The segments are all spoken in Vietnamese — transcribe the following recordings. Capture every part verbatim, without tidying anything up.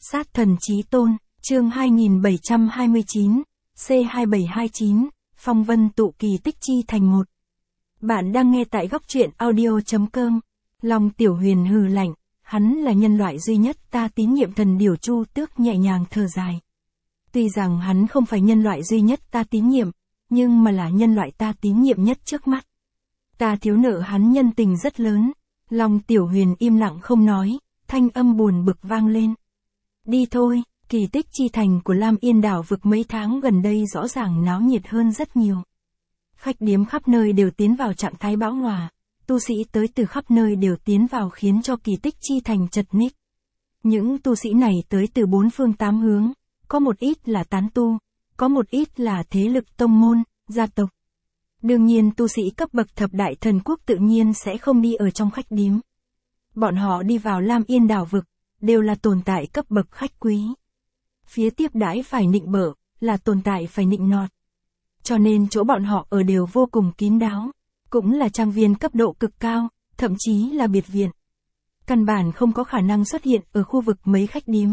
Sát thần chí tôn, chương hai nghìn bảy trăm hai mươi chín, C hai bảy hai chín, phong vân tụ kỳ tích chi thành một. Bạn đang nghe tại góc truyện audio.com. Long Tiểu Huyền hừ lạnh, hắn là nhân loại duy nhất ta tín nhiệm. Thần Điểu Chu Tước nhẹ nhàng thở dài. Tuy rằng hắn không phải nhân loại duy nhất ta tín nhiệm, nhưng mà là nhân loại ta tín nhiệm nhất trước mắt. Ta thiếu nợ hắn nhân tình rất lớn. Long Tiểu Huyền im lặng không nói, thanh âm buồn bực vang lên. Đi thôi, kỳ tích chi thành của Lam Yên đảo vực mấy tháng gần đây rõ ràng náo nhiệt hơn rất nhiều. Khách điếm khắp nơi đều tiến vào trạng thái bão hòa, tu sĩ tới từ khắp nơi đều tiến vào khiến cho kỳ tích chi thành chật ních. Những tu sĩ này tới từ bốn phương tám hướng, có một ít là tán tu, có một ít là thế lực tông môn, gia tộc. Đương nhiên tu sĩ cấp bậc thập đại thần quốc tự nhiên sẽ không đi ở trong khách điếm. Bọn họ đi vào Lam Yên đảo vực, đều là tồn tại cấp bậc khách quý. Phía tiếp đãi phải nịnh bợ, là tồn tại phải nịnh nọt. Cho nên chỗ bọn họ ở đều vô cùng kín đáo, cũng là trang viên cấp độ cực cao, thậm chí là biệt viện. Căn bản không có khả năng xuất hiện ở khu vực mấy khách điếm.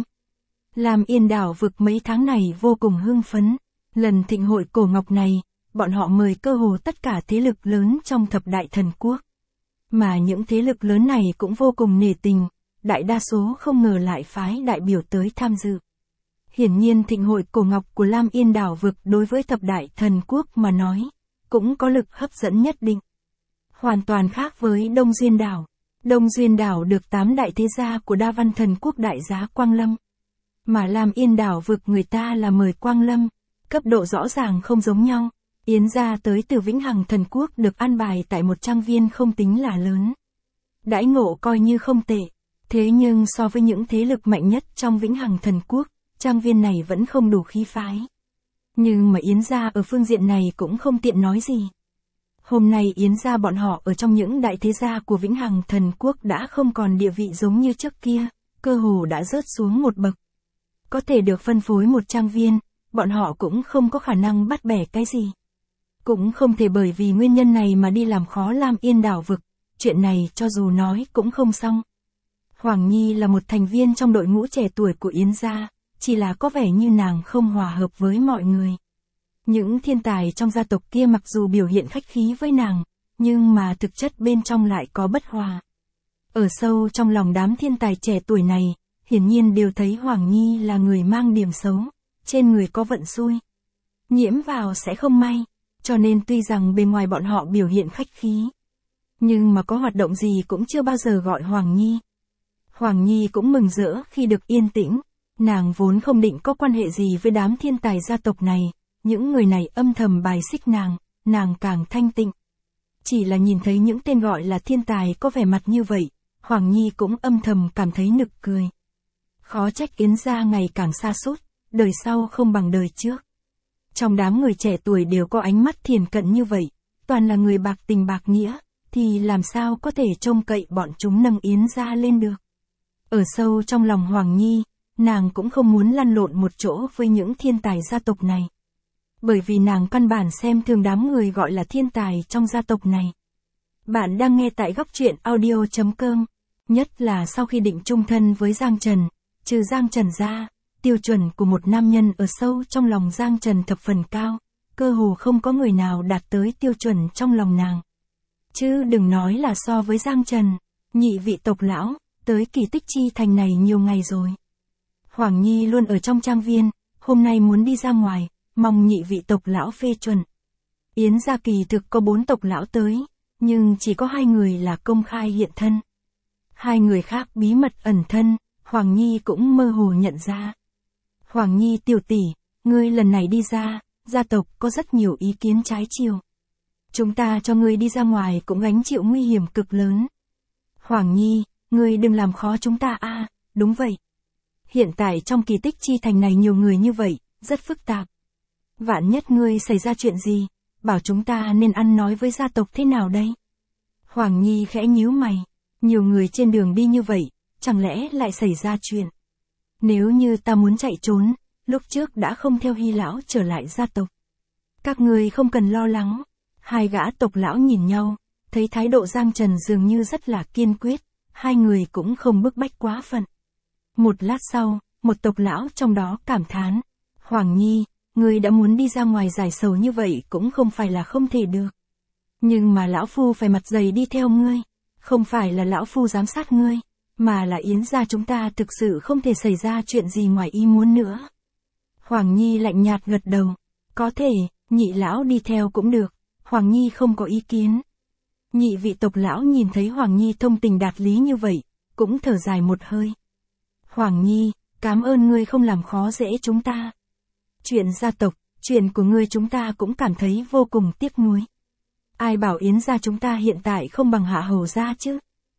Lam Yên đảo vực mấy tháng này vô cùng hưng phấn. Lần thịnh hội cổ ngọc này, bọn họ mời cơ hồ tất cả thế lực lớn trong thập đại thần quốc. Mà những thế lực lớn này cũng vô cùng nể tình, đại đa số không ngờ lại phái đại biểu tới tham dự. Hiển nhiên thịnh hội cổ ngọc của Lam Yên đảo vực đối với thập đại thần quốc mà nói, cũng có lực hấp dẫn nhất định. Hoàn toàn khác với Đông Duyên đảo. Đông Duyên đảo được tám đại thế gia của Đa Văn thần quốc đại giá Quang Lâm. Mà Lam Yên đảo vực người ta là mời Quang Lâm, cấp độ rõ ràng không giống nhau. Yến gia tới từ Vĩnh Hằng thần quốc được an bài tại một trang viên không tính là lớn. Đãi ngộ coi như không tệ. Thế nhưng so với những thế lực mạnh nhất trong Vĩnh Hằng thần quốc, trang viên này vẫn không đủ khí phái. Nhưng mà Yến gia ở phương diện này cũng không tiện nói gì. Hôm nay Yến gia bọn họ ở trong những đại thế gia của Vĩnh Hằng thần quốc đã không còn địa vị giống như trước kia, cơ hồ đã rớt xuống một bậc. Có thể được phân phối một trang viên, bọn họ cũng không có khả năng bắt bẻ cái gì. Cũng không thể bởi vì nguyên nhân này mà đi làm khó Lam Yên đảo vực, chuyện này cho dù nói cũng không xong. Hoàng Nhi là một thành viên trong đội ngũ trẻ tuổi của Yến gia, chỉ là có vẻ như nàng không hòa hợp với mọi người. Những thiên tài trong gia tộc kia mặc dù biểu hiện khách khí với nàng, nhưng mà thực chất bên trong lại có bất hòa. Ở sâu trong lòng đám thiên tài trẻ tuổi này, hiển nhiên đều thấy Hoàng Nhi là người mang điểm xấu, trên người có vận xui. Nhiễm vào sẽ không may, cho nên tuy rằng bên ngoài bọn họ biểu hiện khách khí, nhưng mà có hoạt động gì cũng chưa bao giờ gọi Hoàng Nhi. Hoàng Nhi cũng mừng rỡ khi được yên tĩnh, nàng vốn không định có quan hệ gì với đám thiên tài gia tộc này, những người này âm thầm bài xích nàng, nàng càng thanh tịnh. Chỉ là nhìn thấy những tên gọi là thiên tài có vẻ mặt như vậy, Hoàng Nhi cũng âm thầm cảm thấy nực cười. Khó trách Yến gia ngày càng sa sút, đời sau không bằng đời trước. Trong đám người trẻ tuổi đều có ánh mắt thiền cận như vậy, toàn là người bạc tình bạc nghĩa, thì làm sao có thể trông cậy bọn chúng nâng Yến gia lên được. Ở sâu trong lòng Hoàng Nhi, nàng cũng không muốn lăn lộn một chỗ với những thiên tài gia tộc này. Bởi vì nàng căn bản xem thường đám người gọi là thiên tài trong gia tộc này. Bạn đang nghe tại góc truyện audio.com, nhất là sau khi định chung thân với Giang Trần, trừ Giang Trần ra, tiêu chuẩn của một nam nhân ở sâu trong lòng Giang Trần thập phần cao, cơ hồ không có người nào đạt tới tiêu chuẩn trong lòng nàng. Chứ đừng nói là so với Giang Trần, nhị vị tộc lão, tới kỳ tích chi thành này nhiều ngày rồi. Hoàng Nhi luôn ở trong trang viên, hôm nay muốn đi ra ngoài, mong nhị vị tộc lão phê chuẩn. Yến gia kỳ thực có bốn tộc lão tới, nhưng chỉ có hai người là công khai hiện thân. Hai người khác bí mật ẩn thân, Hoàng Nhi cũng mơ hồ nhận ra. Hoàng Nhi tiểu tỷ, ngươi lần này đi ra, gia tộc có rất nhiều ý kiến trái chiều. Chúng ta cho ngươi đi ra ngoài cũng gánh chịu nguy hiểm cực lớn. Hoàng Nhi, ngươi đừng làm khó chúng ta a. À, đúng vậy. Hiện tại trong kỳ tích chi thành này nhiều người như vậy, rất phức tạp. Vạn nhất ngươi xảy ra chuyện gì, bảo chúng ta nên ăn nói với gia tộc thế nào đây? Hoàng Nhi khẽ nhíu mày, nhiều người trên đường đi như vậy, chẳng lẽ lại xảy ra chuyện? Nếu như ta muốn chạy trốn, lúc trước đã không theo Hy lão trở lại gia tộc. Các ngươi không cần lo lắng. Hai gã tộc lão nhìn nhau, thấy thái độ Giang Trần dường như rất là kiên quyết, hai người cũng không bức bách quá phận. Một lát sau, một tộc lão trong đó cảm thán. Hoàng Nhi, ngươi đã muốn đi ra ngoài giải sầu như vậy cũng không phải là không thể được. Nhưng mà lão phu phải mặt dày đi theo ngươi. Không phải là lão phu giám sát ngươi, mà là Yến gia chúng ta thực sự không thể xảy ra chuyện gì ngoài ý muốn nữa. Hoàng Nhi lạnh nhạt gật đầu. Có thể, nhị lão đi theo cũng được. Hoàng Nhi không có ý kiến. Nhị vị tộc lão nhìn thấy Hoàng Nhi thông tình đạt lý như vậy, cũng thở dài một hơi. Hoàng Nhi, cảm ơn ngươi không làm khó dễ chúng ta. Chuyện gia tộc, chuyện của ngươi chúng ta cũng cảm thấy vô cùng tiếc nuối. Ai bảo Yến gia chúng ta hiện tại không bằng Hạ Hầu gia chứ?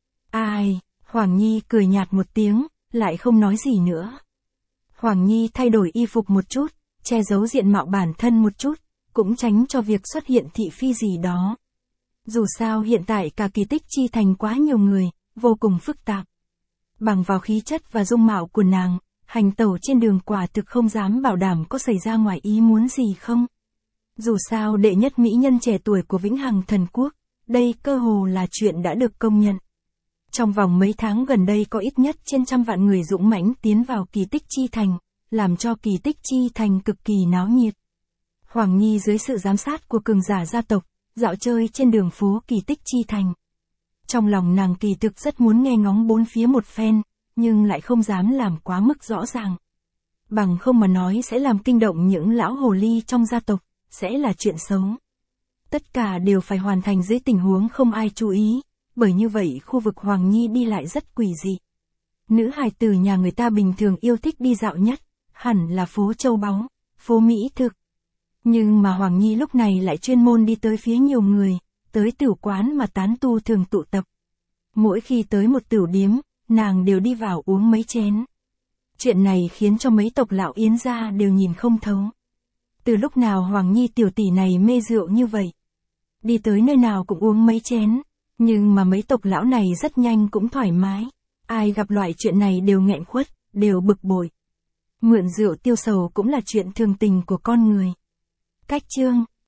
Ai, Hoàng Nhi cười nhạt một tiếng, lại không nói gì nữa. Hoàng Nhi thay đổi y phục một chút, che giấu diện mạo bản thân một chút, cũng tránh cho việc xuất hiện thị phi gì đó. Dù sao hiện tại cả Kỳ Tích Chi Thành quá nhiều người, vô cùng phức tạp. Bằng vào khí chất và dung mạo của nàng, hành tẩu trên đường quả thực không dám bảo đảm có xảy ra ngoài ý muốn gì không. Dù sao đệ nhất mỹ nhân trẻ tuổi của Vĩnh Hằng Thần Quốc, đây cơ hồ là chuyện đã được công nhận. Trong vòng mấy tháng gần đây có ít nhất trên trăm vạn người dũng mãnh tiến vào Kỳ Tích Chi Thành, làm cho Kỳ Tích Chi Thành cực kỳ náo nhiệt. Hoàng Nhi dưới sự giám sát của cường giả gia tộc, dạo chơi trên đường phố Kỳ Tích Chi Thành. Trong lòng nàng kỳ thực rất muốn nghe ngóng bốn phía một phen, nhưng lại không dám làm quá mức rõ ràng. Bằng không mà nói sẽ làm kinh động những lão hồ ly trong gia tộc, sẽ là chuyện xấu. Tất cả đều phải hoàn thành dưới tình huống không ai chú ý, bởi như vậy khu vực Hoàng Nhi đi lại rất quỷ dị. Nữ hài tử nhà người ta bình thường yêu thích đi dạo nhất, hẳn là phố châu báu, phố mỹ thực. Nhưng mà Hoàng Nhi lúc này lại chuyên môn đi tới phía nhiều người, tới tửu quán mà tán tu thường tụ tập. Mỗi khi tới một tửu điếm, nàng đều đi vào uống mấy chén. Chuyện này khiến cho mấy tộc lão Yến gia đều nhìn không thấu. Từ lúc nào Hoàng Nhi tiểu tỷ này mê rượu như vậy? Đi tới nơi nào cũng uống mấy chén, nhưng mà mấy tộc lão này rất nhanh cũng thoải mái. Ai gặp loại chuyện này đều nghẹn khuất, đều bực bội. Mượn rượu tiêu sầu cũng là chuyện thường tình của con người. Cách chương